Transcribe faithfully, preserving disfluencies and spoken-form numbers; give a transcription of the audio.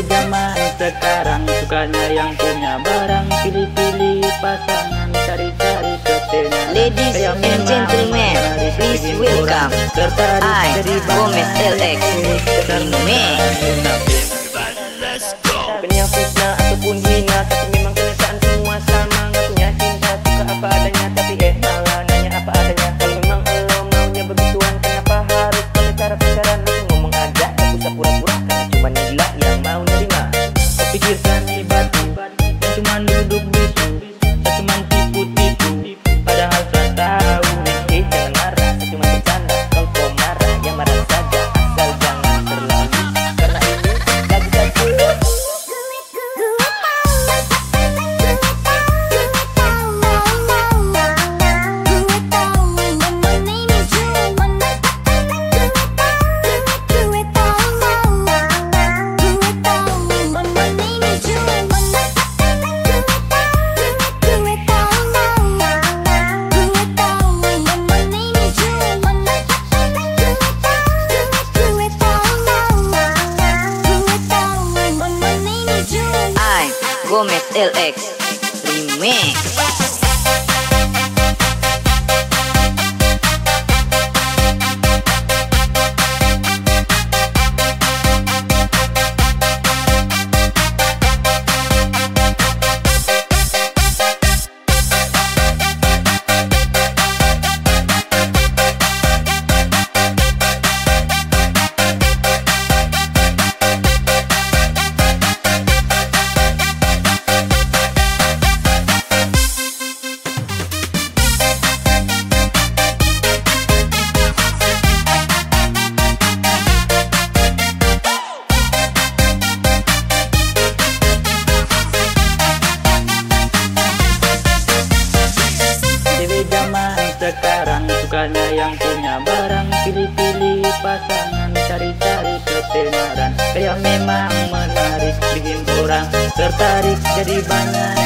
Dewi zaman sekarang sukanya yang punya barang, pilih-pilih pasangan, cari-cari ketenaran. Ladies and gentlemen, please welcome I, Gomez L X Remix. Bukan yang fitnah ataupun hina, tapi memang kenyataan semua sama. Ngakunya cinta, suka apa adanya, tapi eh malah nanya apa adanya. Kalau memang lo maunya begituan, kenapa harus pakai cara pacaran? Langsung ngomong aja, gak usah pura-pura, karena cuma yang gila yang mau nerima. Kau pikirkan di batu, yang cuman duduk bisu, tak cuman tipu-tipu, padahal saya tahu. Eh jangan marah, saya cuma bercanda. Kalau kau marah, ya marah saja, asal jangan terlalu. Karena ini lagu satu. I, Gomez L X Remix. Dewi zaman sekarang sukanya yang punya barang, pilih-pilih pasangan, cari-cari ketenaran. Kayak memang menarik, bikin orang tertarik, jadi banyak